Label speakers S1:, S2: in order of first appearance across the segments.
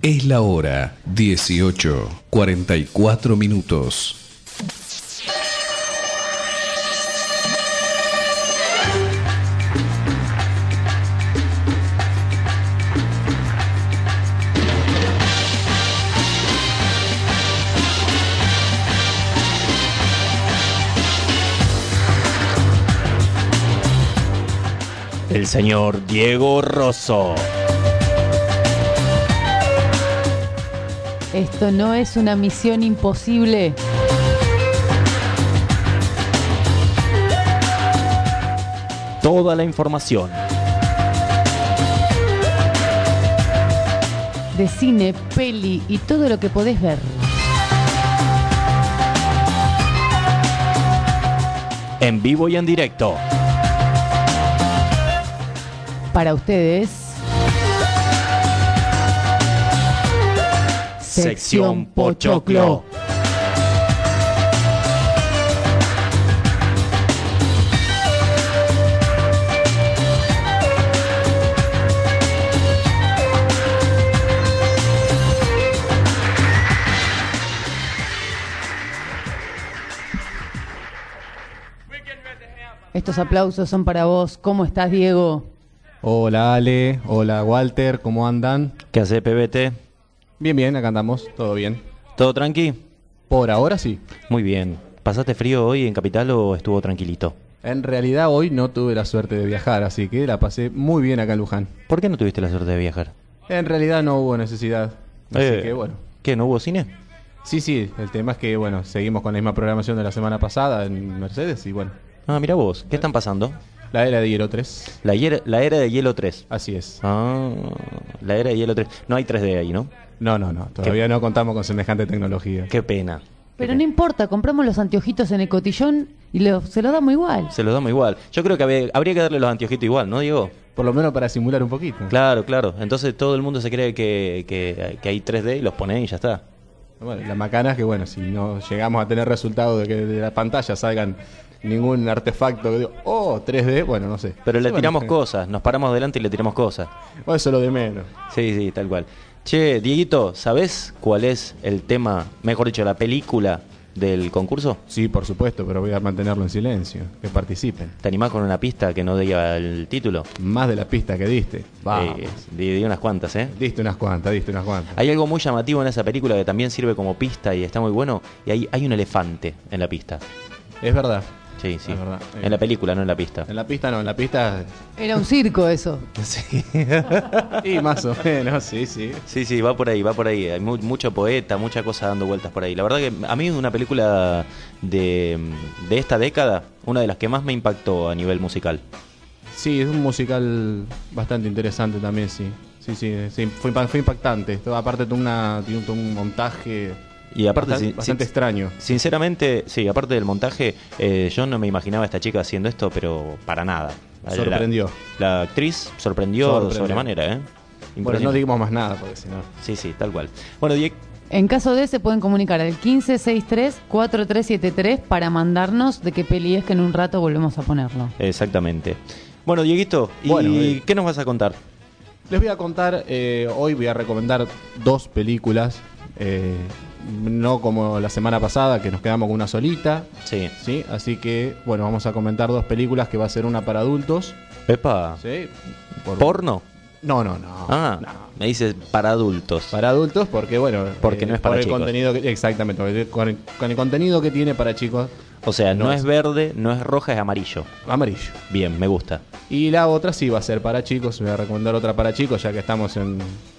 S1: Es la hora 18:44.
S2: El señor Diego Rosso.
S3: Esto no es una misión imposible.
S2: Toda la información
S3: De cine, peli y todo lo que podés ver.
S2: en vivo y en directo.
S3: Para ustedes,
S2: Sección Pochoclo.
S3: estos aplausos son para vos. ¿Cómo estás, Diego?
S4: Hola Ale, hola Walter, ¿cómo andan?
S2: ¿Qué hace, PBT?
S4: Bien, bien, acá andamos, todo bien.
S2: ¿Todo tranqui?
S4: Por ahora sí.
S2: Muy bien. ¿Pasaste frío hoy en Capital o estuvo tranquilito?
S4: En realidad hoy no tuve la suerte de viajar, así que la pasé muy bien acá en Luján.
S2: ¿Por qué no tuviste la suerte de viajar?
S4: En realidad no hubo necesidad, así que bueno.
S2: ¿Qué, no hubo cine?
S4: Sí, el tema es que bueno, seguimos con la misma programación de la semana pasada en Mercedes y bueno.
S2: Ah, mira vos, ¿qué están pasando?
S4: La era de Hielo 3.
S2: La era de Hielo 3.
S4: Así es.
S2: Ah, la era de Hielo 3. No hay 3D ahí, ¿no?
S4: No, todavía no contamos con semejante tecnología.
S2: Qué pena.
S3: Pero no importa, compramos los anteojitos en el cotillón y se lo damos igual.
S2: Se los damos igual. Yo creo que habría que darle los anteojitos igual, ¿no, Diego?
S4: Por lo menos para simular un poquito.
S2: Claro. Entonces todo el mundo se cree que hay 3D y los pone y ya está.
S4: Bueno, la macana es que bueno, si no llegamos a tener resultado de que de la pantalla salgan ningún artefacto que digo, 3D, bueno, no sé.
S2: Pero le
S4: Sí,
S2: tiramos
S4: bueno,
S2: cosas, nos paramos adelante y le tiramos cosas.
S4: Eso es lo de menos.
S2: Sí, tal cual. Che, Dieguito, ¿sabés cuál es el tema, mejor dicho, la película del concurso?
S4: Sí, por supuesto, pero voy a mantenerlo en silencio, que participen.
S2: ¿Te animás con una pista que no diga el título?
S4: Más de la pista que diste. Vamos.
S2: Di unas cuantas, ¿eh?
S4: Diste unas cuantas.
S2: Hay algo muy llamativo en esa película que también sirve como pista y está muy bueno, y hay un elefante en la pista.
S4: Es verdad.
S2: Sí.
S4: Es verdad.
S2: En la película, no en la pista.
S4: En la pista no, en la pista...
S3: Era un circo eso.
S2: Sí.
S4: Y más o menos, sí.
S2: Sí, va por ahí. Hay mucho poeta, mucha cosa dando vueltas por ahí. La verdad que a mí una película de esta década, una de las que más me impactó a nivel musical.
S4: Sí, es un musical bastante interesante también, sí. Sí, fue impactante. Aparte tiene un montaje...
S2: Y aparte,
S4: bastante extraño.
S2: Sinceramente, sí, aparte del montaje, yo no me imaginaba a esta chica haciendo esto, pero para nada.
S4: Sorprendió.
S2: La actriz sorprendió sobremanera, ¿eh?
S4: Bueno, no digamos más nada, porque si no...
S2: Sí, tal cual. Bueno, Diego...
S3: En caso de, se pueden comunicar al 1563-4373 para mandarnos de qué peli es, que en un rato volvemos a ponerlo.
S2: Exactamente. Bueno, Dieguito, ¿y qué nos vas a contar?
S4: Les voy a contar, hoy voy a recomendar 2 películas, no como la semana pasada que nos quedamos con una solita.
S2: Sí.
S4: Así que, bueno, vamos a comentar 2 películas que va a ser una para adultos.
S2: Epa.
S4: ¿Sí?
S2: ¿Porno?
S4: No.
S2: Ah, no. Me dices para adultos.
S4: Para adultos porque, bueno...
S2: Porque no es para
S4: por el
S2: chicos.
S4: Contenido exactamente, con el contenido que tiene para chicos.
S2: O sea, no es verde, no es roja, es amarillo.
S4: Amarillo.
S2: Bien, me gusta.
S4: Y la otra sí va a ser para chicos, voy a recomendar otra para chicos, ya que estamos en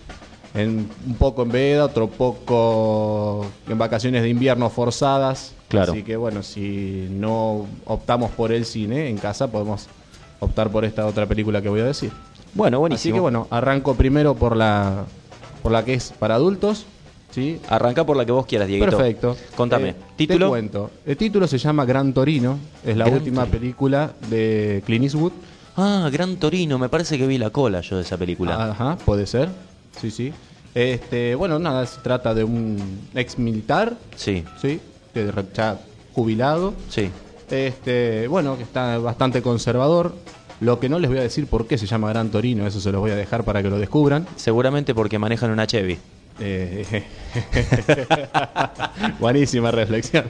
S4: un poco en veda, otro poco en vacaciones de invierno forzadas.
S2: Claro.
S4: Así que bueno, si no optamos por el cine en casa, podemos optar por esta otra película que voy a decir.
S2: Bueno, buenísimo.
S4: Así que bueno, arranco primero por la que es para adultos. ¿Sí?
S2: Arranca por la que vos quieras, Dieguito.
S4: Perfecto.
S2: Contame. ¿Título?
S4: Te cuento. El título se llama Gran Torino. Es la última película de Clint Eastwood.
S2: Ah, Gran Torino. Me parece que vi la cola yo de esa película.
S4: Ajá, puede ser. Sí. Bueno, nada, se trata de un ex militar.
S2: Sí.
S4: Que ya jubilado.
S2: Sí.
S4: Bueno, que está bastante conservador. Lo que no les voy a decir por qué se llama Gran Torino, eso se los voy a dejar para que lo descubran.
S2: Seguramente porque manejan una Chevy.
S4: Buenísima reflexión.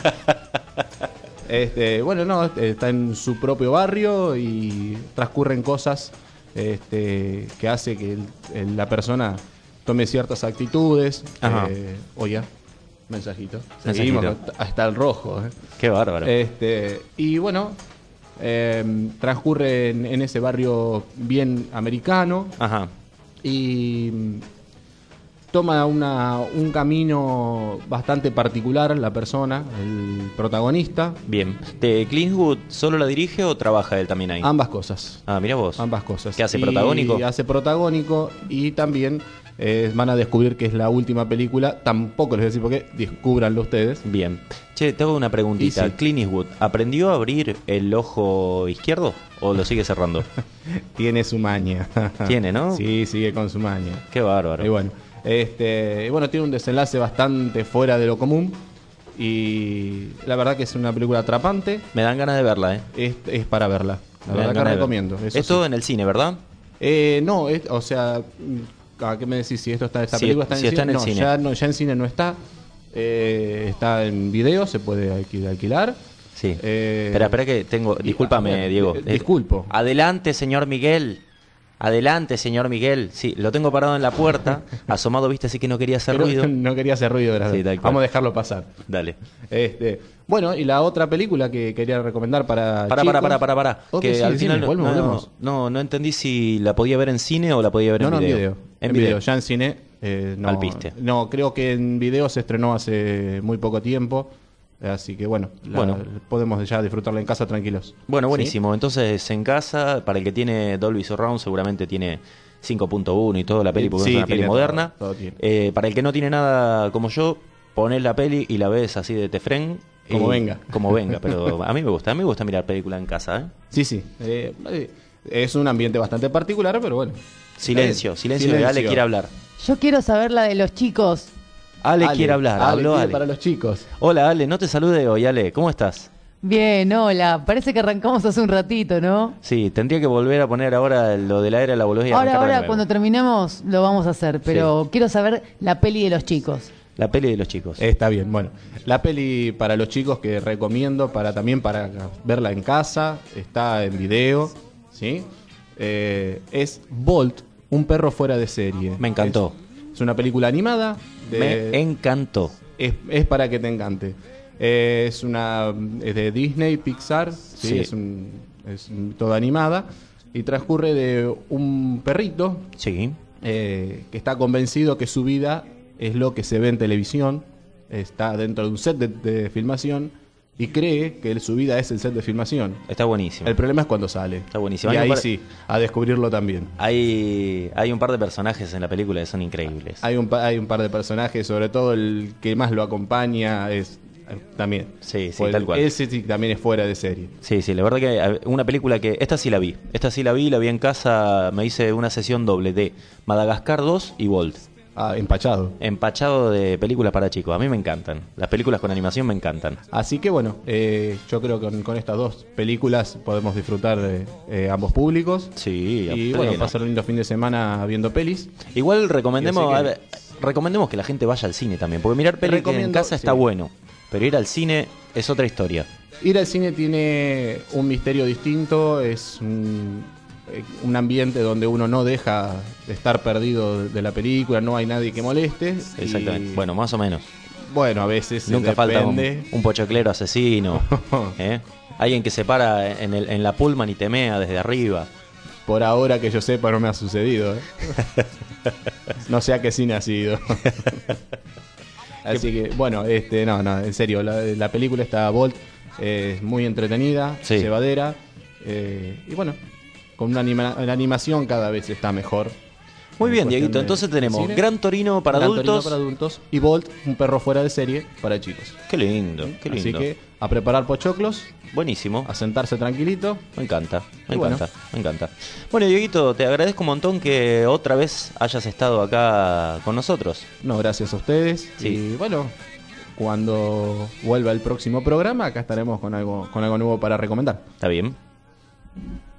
S4: Bueno, no, está en su propio barrio y transcurren cosas que hace que la persona tome ciertas actitudes.
S2: Ajá.
S4: Oye, mensajito.
S2: Mensajito.
S4: Seguimos hasta el rojo.
S2: Qué bárbaro.
S4: Y bueno, transcurre en ese barrio bien americano
S2: Ajá.
S4: y toma un camino bastante particular la persona, el protagonista.
S2: Bien. ¿De Clint Eastwood solo la dirige o trabaja él también ahí?
S4: Ambas cosas.
S2: Ah, mira vos.
S4: Ambas cosas.
S2: ¿Qué hace,
S4: Y
S2: protagónico?
S4: hace protagónico y también van a descubrir que es la última película. Tampoco les voy a decir por qué, descúbranlo ustedes.
S2: Bien. Che, te hago una preguntita.
S4: Y sí.
S2: ¿Clint Eastwood aprendió a abrir el ojo izquierdo o lo sigue cerrando?
S4: Tiene su maña.
S2: Tiene, ¿no?
S4: Sí, sigue con su maña.
S2: Qué bárbaro.
S4: Y bueno, tiene un desenlace bastante fuera de lo común. Y la verdad que es una película atrapante.
S2: Me dan ganas de verla,
S4: Es para verla. La
S2: Me dan
S4: verdad que
S2: ganas de ver.
S4: recomiendo. Eso
S2: Esto
S4: sí.
S2: en el cine, ¿verdad?
S4: No, o sea, ¿a qué me decís? Si esta
S2: Sí,
S4: película está en
S2: sí
S4: el
S2: está
S4: cine.
S2: en el cine.
S4: Ya en cine no está. Está en video, se puede alquilar.
S2: Sí.
S4: Eh,
S2: Espera que tengo... Discúlpame, Diego.
S4: Disculpo.
S2: Adelante, señor Miguel. Adelante, señor Miguel. Sí, lo tengo parado en la puerta. Asomado, viste, así que no quería hacer
S4: Pero
S2: ruido.
S4: no quería hacer ruido, ¿verdad?
S2: Sí, tal cual.
S4: Vamos a dejarlo pasar.
S2: Dale.
S4: Bueno, y la otra película que quería recomendar para
S2: Para.
S4: Ok,
S2: Que
S4: sí,
S2: al
S4: decime,
S2: final
S4: volvemos.
S2: no entendí si la podía ver en cine o la podía ver
S4: No,
S2: en video.
S4: en video. Ya en cine no.
S2: Al piste.
S4: No, creo que en video se estrenó hace muy poco tiempo. Así que bueno, podemos ya disfrutarla en casa tranquilos.
S2: Bueno,
S4: ¿Sí?
S2: buenísimo. Entonces, en casa, para el que tiene Dolby Surround, seguramente tiene 5.1 y toda la peli, porque
S4: Sí,
S2: es una peli
S4: tiene
S2: moderna.
S4: todo tiene.
S2: Para el que no tiene nada como yo, ponés la peli y la ves así de tefrén.
S4: Como venga.
S2: Como venga, pero a mí me gusta mirar película en casa, ¿eh?
S4: Sí. Es un ambiente bastante particular, pero bueno.
S2: Silencio, Ale quiere hablar.
S3: Yo quiero saber la de los chicos.
S2: Ale quiere hablar, habló
S4: quiere
S2: Ale.
S4: para los chicos.
S2: Hola Ale, no te salude hoy Ale, ¿cómo estás?
S3: Bien, hola. Parece que arrancamos hace un ratito, ¿no?
S2: Sí, tendría que volver a poner ahora lo de la era de la boludez y arrancar de
S3: Ahora,
S2: nuevo.
S3: cuando terminemos, lo vamos a hacer. Pero quiero saber la peli de los chicos.
S2: La peli de los chicos.
S4: Está bien, bueno. La peli para los chicos que recomiendo también para verla en casa, está en video, ¿sí? Es Bolt, un perro fuera de serie.
S2: Me encantó.
S4: Es una película animada.
S2: Me encantó.
S4: Es para que te encante. Es de Disney, Pixar, ¿sí?
S2: Sí.
S4: Es toda animada y transcurre de un perrito
S2: Sí.
S4: que está convencido que su vida es lo que se ve en televisión, está dentro de un set de filmación y cree que su vida es el set de filmación.
S2: Está buenísimo.
S4: El problema es cuando sale.
S2: Está buenísimo.
S4: Y
S2: Hay un
S4: ahí
S2: par-
S4: sí, a descubrirlo también.
S2: Hay un par de personajes en la película que son increíbles.
S4: Hay un par de personajes, sobre todo el que más lo acompaña es también.
S2: Sí, tal cual.
S4: Ese sí también es fuera de serie.
S2: Sí, la verdad que una película que... Esta sí la vi. La vi en casa, me hice una sesión doble de Madagascar 2 y Bolt.
S4: Empachado.
S2: Empachado de películas para chicos. A mí me encantan. Las películas con animación me encantan.
S4: Así que bueno, yo creo que con estas dos películas podemos disfrutar de ambos públicos.
S2: Sí, a
S4: Y
S2: pleno.
S4: bueno, pasar un lindo fin de semana viendo pelis.
S2: Igual recomendemos,
S4: Y así
S2: a ver, recomendemos que la gente vaya al cine también. Porque mirar pelis en
S4: Recomiendo,
S2: casa está
S4: sí.
S2: bueno. Pero ir al cine es otra historia.
S4: Ir al cine tiene un misterio distinto, es un ambiente donde uno no deja de estar perdido de la película, no hay nadie que moleste.
S2: Exactamente.
S4: Y,
S2: Bueno, más o menos.
S4: bueno, a veces
S2: Nunca falta
S4: depende.
S2: un pochoclero asesino. ¿Eh? Alguien que se para en la pullman y te mea desde arriba.
S4: Por ahora que yo sepa no me ha sucedido. No sé a qué cine ha sido. Así que, bueno, no, en serio, la película está Bolt, es muy entretenida,
S2: Sí.
S4: llevadera, y bueno, con la animación cada vez está mejor.
S2: Muy
S4: En
S2: bien,
S4: cuestión
S2: Dieguito.
S4: de
S2: Entonces tenemos
S4: cine.
S2: Gran Torino para
S4: Gran Torino
S2: adultos.
S4: para adultos y Bolt, un perro fuera de serie para chicos.
S2: Qué lindo, qué lindo.
S4: Así que a preparar pochoclos,
S2: Buenísimo.
S4: a sentarse tranquilito.
S2: Me encanta, me
S4: Y bueno.
S2: encanta, me encanta. Bueno, Dieguito, te agradezco un montón que otra vez hayas estado acá con nosotros.
S4: No, gracias a ustedes.
S2: Sí.
S4: Y bueno, cuando vuelva el próximo programa, acá estaremos con algo nuevo para recomendar.
S2: ¿Está bien?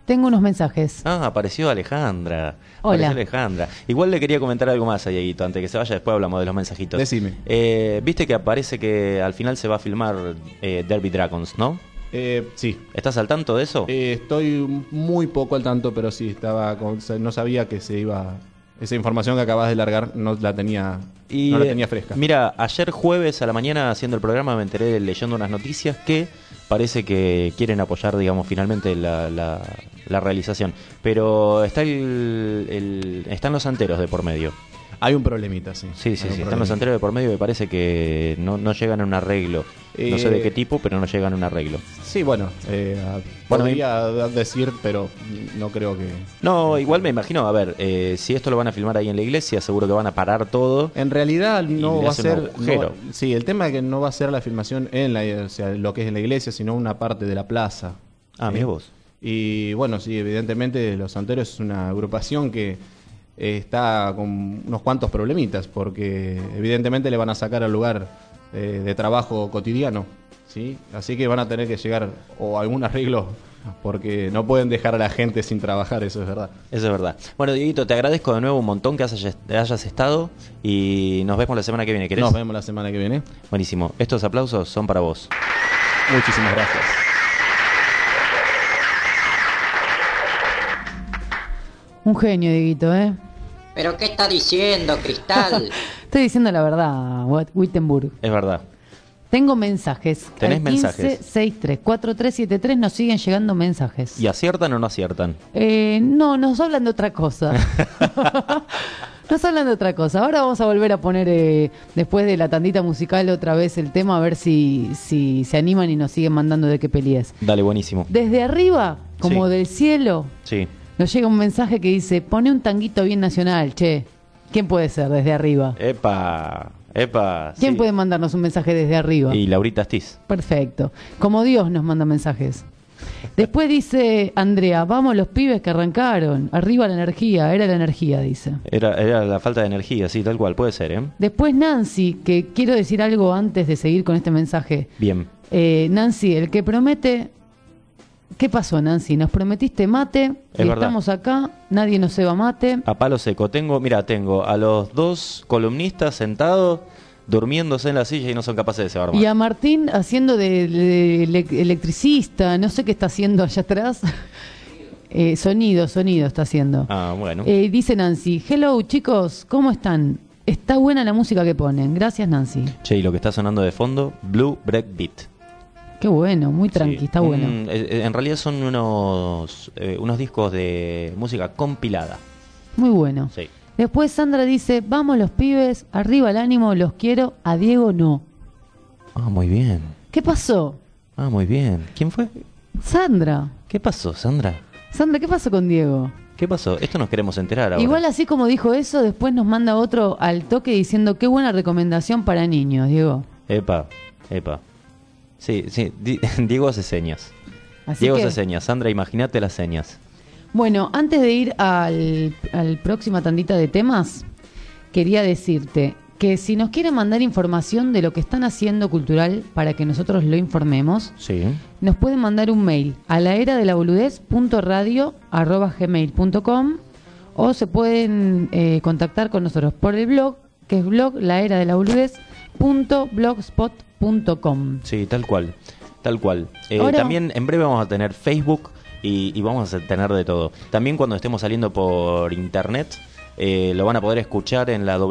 S3: Tengo unos mensajes.
S2: Ah, apareció Alejandra.
S3: Hola.
S2: Apareció Alejandra. Igual le quería comentar algo más a Dieguito, antes que se vaya, después hablamos de los mensajitos.
S4: Decime.
S2: Viste que aparece que al final se va a filmar Derby Dragons, ¿no?
S4: Sí.
S2: ¿Estás al tanto de eso?
S4: Estoy muy poco al tanto, pero sí, no sabía que se iba... Esa información que acabas de largar no la tenía fresca.
S2: Mira, ayer jueves a la mañana haciendo el programa me enteré leyendo unas noticias que parece que quieren apoyar, digamos, finalmente la realización. Pero están los santeros de por medio.
S4: Hay un problemita, sí.
S2: Sí,
S4: Hay un
S2: están los
S4: problemita.
S2: santeros de por medio que parece que no llegan a un arreglo. No sé de qué tipo, pero no llegan a un arreglo.
S4: Sí, bueno, podría decir, pero no creo que...
S2: No, igual me imagino, a ver, si esto lo van a filmar ahí en la iglesia, seguro que van a parar todo.
S4: En realidad no
S2: le
S4: va a
S2: hace
S4: ser...
S2: un agujero.
S4: Sí, el tema es que no va a ser la filmación o sea, lo que es en la iglesia, sino una parte de la plaza.
S2: Ah, mirá vos.
S4: Y bueno, sí, evidentemente Los Santeros es una agrupación que está con unos cuantos problemitas, porque evidentemente le van a sacar al lugar de trabajo cotidiano, ¿sí? Así que van a tener que llegar o a algún arreglo, porque no pueden dejar a la gente sin trabajar, eso es verdad.
S2: Eso es verdad. Bueno, Dieguito, te agradezco de nuevo un montón que hayas estado y nos vemos la semana que viene. ¿Querés?
S4: Nos vemos la semana que viene.
S2: Buenísimo. Estos aplausos son para vos.
S4: Muchísimas gracias.
S3: Un genio, Dieguito, ¿eh?
S5: ¿Pero qué está diciendo, Cristal?
S3: Estoy diciendo la verdad, Wittenburg.
S2: Es verdad.
S3: Tengo mensajes.
S2: ¿Tenés
S3: Al
S2: mensajes?
S3: 1563-4373 nos siguen llegando mensajes.
S2: ¿Y aciertan o no aciertan?
S3: No, nos hablan de otra cosa. Nos hablan de otra cosa. Ahora vamos a volver a poner, después de la tandita musical, otra vez el tema, a ver si se animan y nos siguen mandando de qué peli es.
S2: Dale, buenísimo.
S3: Desde arriba, como
S2: Sí.
S3: del cielo,
S2: Sí.
S3: nos llega un mensaje que dice: pone un tanguito bien nacional, che. ¿Quién puede ser desde arriba?
S2: Epa.
S3: ¿Quién
S2: sí.
S3: puede mandarnos un mensaje desde arriba?
S2: Y Laurita Astiz.
S3: Perfecto. Como Dios nos manda mensajes. Después dice Andrea: vamos los pibes que arrancaron. Arriba la energía. Era la energía, dice.
S2: Era la falta de energía, sí, tal cual, puede ser, ¿eh?
S3: Después Nancy, que quiero decir algo antes de seguir con este mensaje.
S2: Bien.
S3: Nancy, el que promete... ¿Qué pasó, Nancy? Nos prometiste mate,
S2: Es
S3: y
S2: verdad.
S3: estamos acá, nadie nos ceba mate.
S2: A palo seco. Tengo a los dos columnistas sentados, durmiéndose en la silla y no son capaces de cebar más.
S3: Y a Martín haciendo de electricista, no sé qué está haciendo allá atrás. Sonido está haciendo.
S2: Ah, bueno.
S3: Dice Nancy: hello chicos, ¿cómo están? Está buena la música que ponen. Gracias, Nancy.
S2: Che, y lo que está sonando de fondo, Blue Breakbeat.
S3: Qué bueno, muy tranqui,
S2: Sí.
S3: está bueno.
S2: En realidad son unos discos de música compilada.
S3: Muy bueno.
S2: Sí.
S3: Después Sandra dice: vamos los pibes, arriba el ánimo, los quiero, a Diego no.
S2: Ah, muy bien.
S3: ¿Qué pasó?
S2: Ah, muy bien. ¿Quién fue?
S3: Sandra.
S2: ¿Qué pasó, Sandra?
S3: Sandra, ¿qué pasó con Diego?
S2: ¿Qué pasó? Esto nos queremos enterar ahora.
S3: Igual así como dijo eso, después nos manda otro al toque diciendo: qué buena recomendación para niños, Diego.
S2: Epa. Sí, Diego hace señas.
S3: Así
S2: Diego
S3: que,
S2: hace señas. Sandra, imagínate las señas.
S3: bueno, antes de ir al próxima tandita de temas, quería decirte que si nos quieren mandar información de lo que están haciendo cultural para que nosotros lo informemos,
S2: Sí.
S3: nos pueden mandar un mail a laeradelaboludes.radio@gmail.com o se pueden contactar con nosotros por el blog, que es blog laeradelaboludes.blogspot.com.
S2: Sí, tal cual.
S3: Ahora-
S2: También en breve vamos a tener Facebook y vamos a tener de todo. También cuando estemos saliendo por internet, lo van a poder escuchar en la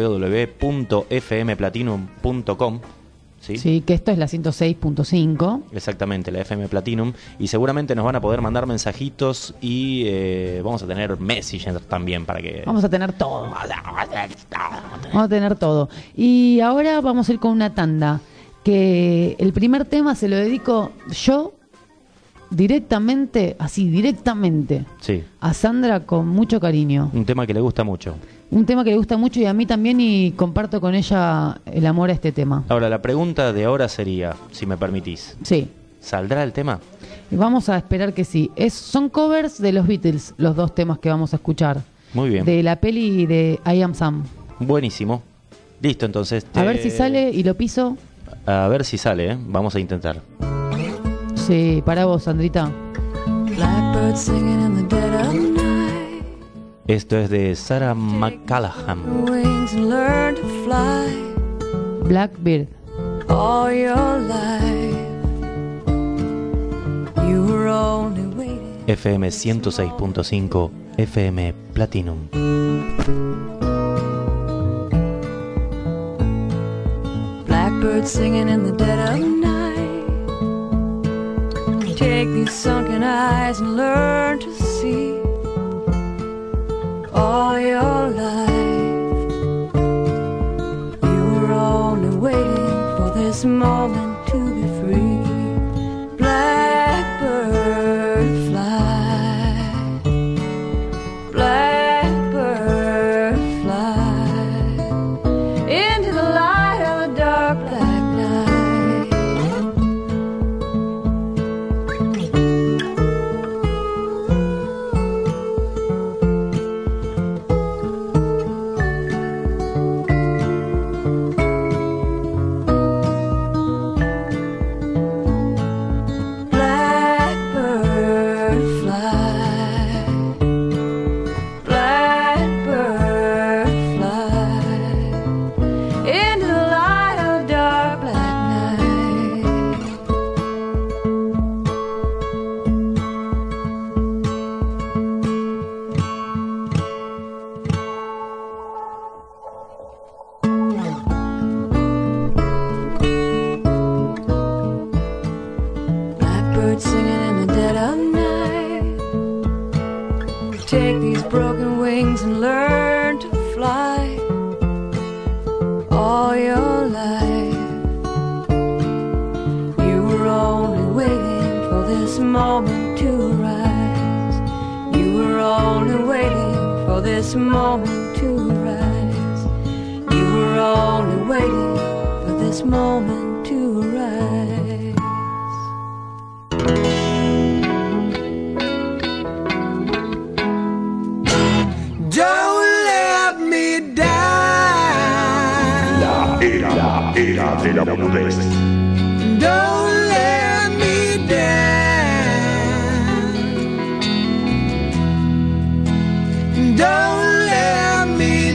S2: www.fmplatinum.com. ¿Sí?
S3: Sí, que esto es la 106.5.
S2: Exactamente, la FM Platinum. Y seguramente nos van a poder mandar mensajitos y vamos a tener messages también para que...
S3: Vamos a tener todo. Vamos a tener todo. Y ahora vamos a ir con una tanda. Que el primer tema se lo dedico yo directamente,
S2: Sí,
S3: a Sandra con mucho cariño.
S2: un tema que le gusta mucho.
S3: Un tema que le gusta mucho y a mí también, y comparto con ella el amor a este tema.
S2: Ahora, la pregunta de ahora sería, si me permitís,
S3: Sí.
S2: ¿saldrá el tema?
S3: Y vamos a esperar que sí. Son covers de los Beatles, los dos temas que vamos a escuchar.
S2: Muy bien.
S3: De la peli de I Am Sam.
S2: Buenísimo. Listo, entonces.
S3: A ver si sale y lo piso.
S2: A ver si sale, ¿eh? Vamos a intentar.
S3: Sí, para vos, Sandrita.
S6: Black Blackbird singing in the dead of night.
S2: Esto es de Sarah McCallaghan.
S6: Wings and learn to fly
S3: Blackbird.
S6: all your life. You were only waiting.
S2: FM 106.5, FM Platinum.
S6: Blackbird singing in the dead of night. Take these sunken eyes and learn to see all your life. You were only waiting for this moment to be free. Blackbird fly, blackbird fly into the light of a dark black night. Blackbird fly, blackbird fly into the light of a dark black night. Blackbird singing in the dead of night. Take these broken wings and learn to fly all your life. You were only waiting for this moment to rise. You were only waiting for this moment to rise. You were only waiting for this moment to rise.
S7: Don't let me die.
S8: La era de la boludez.
S7: Don't let me down. Don't let me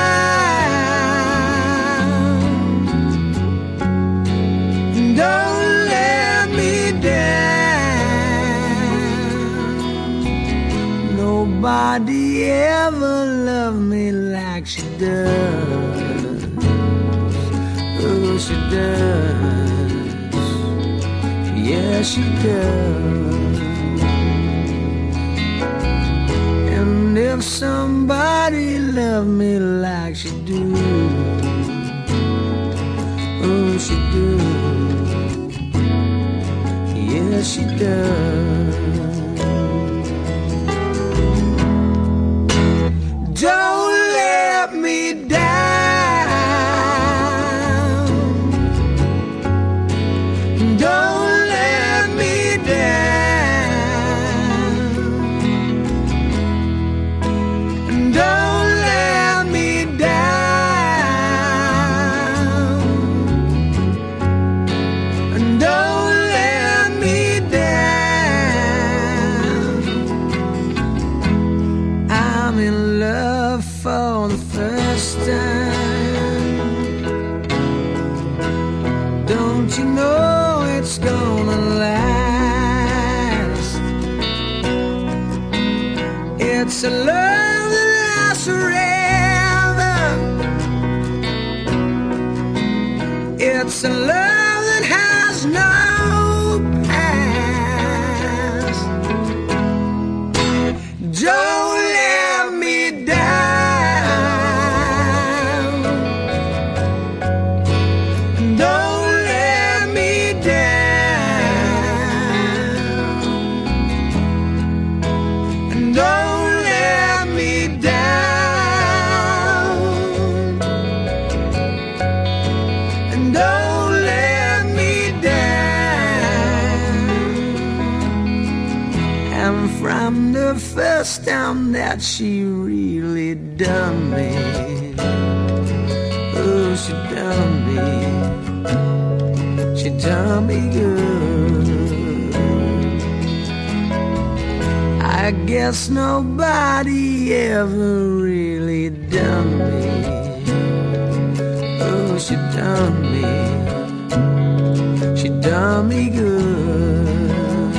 S7: down. Don't let me down. Nobody ever loved me like she does. Oh, she does. Yeah, she does. And if somebody loved me like she do, oh, she do. Yeah, she does. Don't let me down. Don't let me down. Don't let me down. Don't let me down. I'm in love for the first time. Don't you know it's gonna last? It's a love that lasts forever. It's a love that has no past. Don't let me down. Don't let me down. Don't let me down. Don't let me down. And from the first time that she really done me, oh, she done me. She done me good. I guess nobody ever really done me. Oh, she done me. She done me good.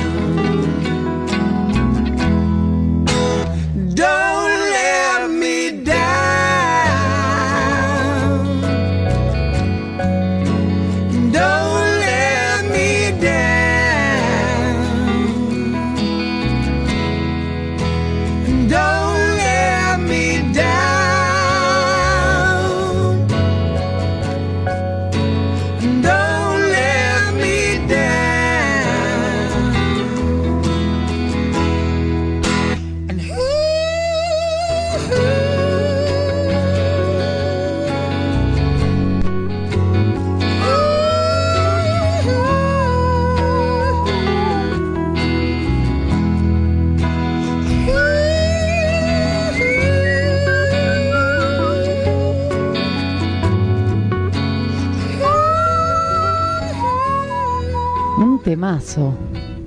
S7: Don't let me down. Don't let me down. Don't let me down. Don't let me down. And
S3: Un temazo.